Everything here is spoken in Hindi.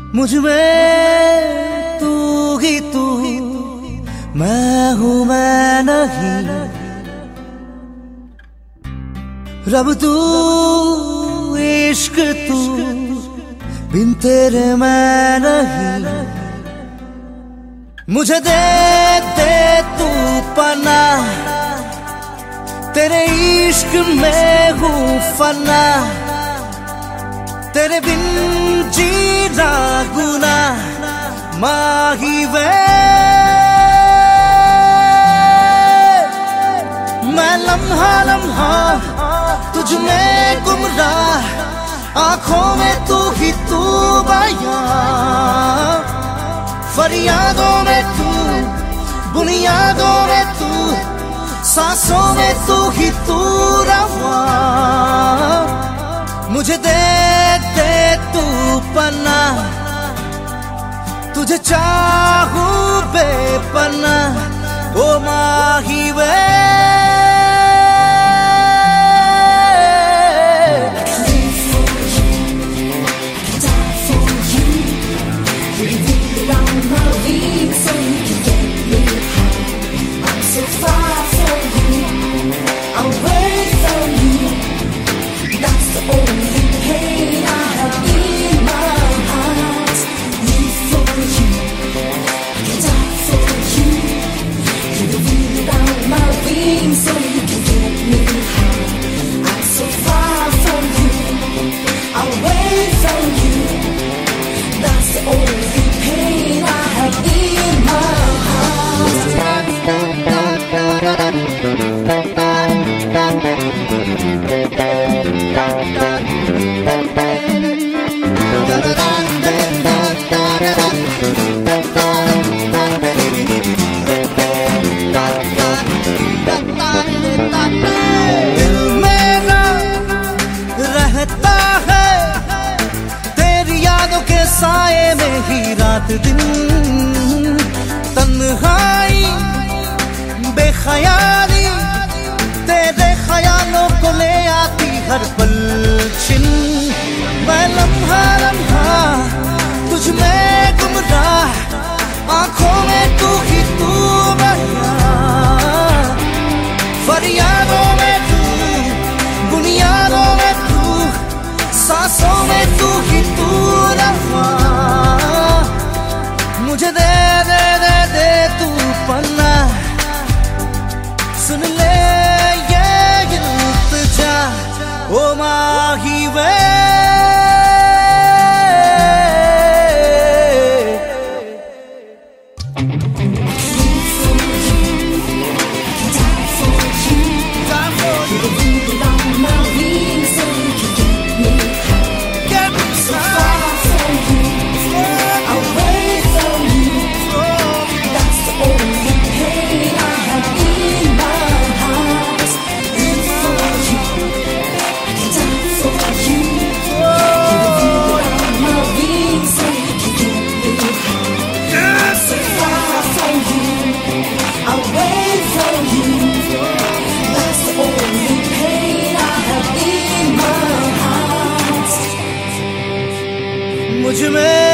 मुझ में तू ही तू, मैं हूँ मैं नहीं। रब तू इश्क तू, बिन तेरे मैं नहीं। मुझे दे दे तू पना, तेरे इश्क में हूँ फना। तेरे बिन जीना गुना माही वे। मैं लम्हा लम्हा तुझ में गुमराह, आंखों में तू ही तू बयां। फरियादों में तू, बुनियादों में तू, सांसों में तू ही तू रवा। मुझे दे दे तू पन्ना, तुझे चाहूं बेपन्ना ओ माही वे। साए में ही रात दिन तन्हाई बेख्याली, तेरे ख्यालों को ले आती हर पल छिन। मैं लम्हा लम्हा तुझ में गुमराह, आंखों में तू ही तू बयां। फरियादों में तू, बुनियादों में तू, सांसों में तू ही तू रवा। मुझे दे दे दे दे तू पन्ना, सुन ले ये इल्तिजा ओ माही वे। मुझ में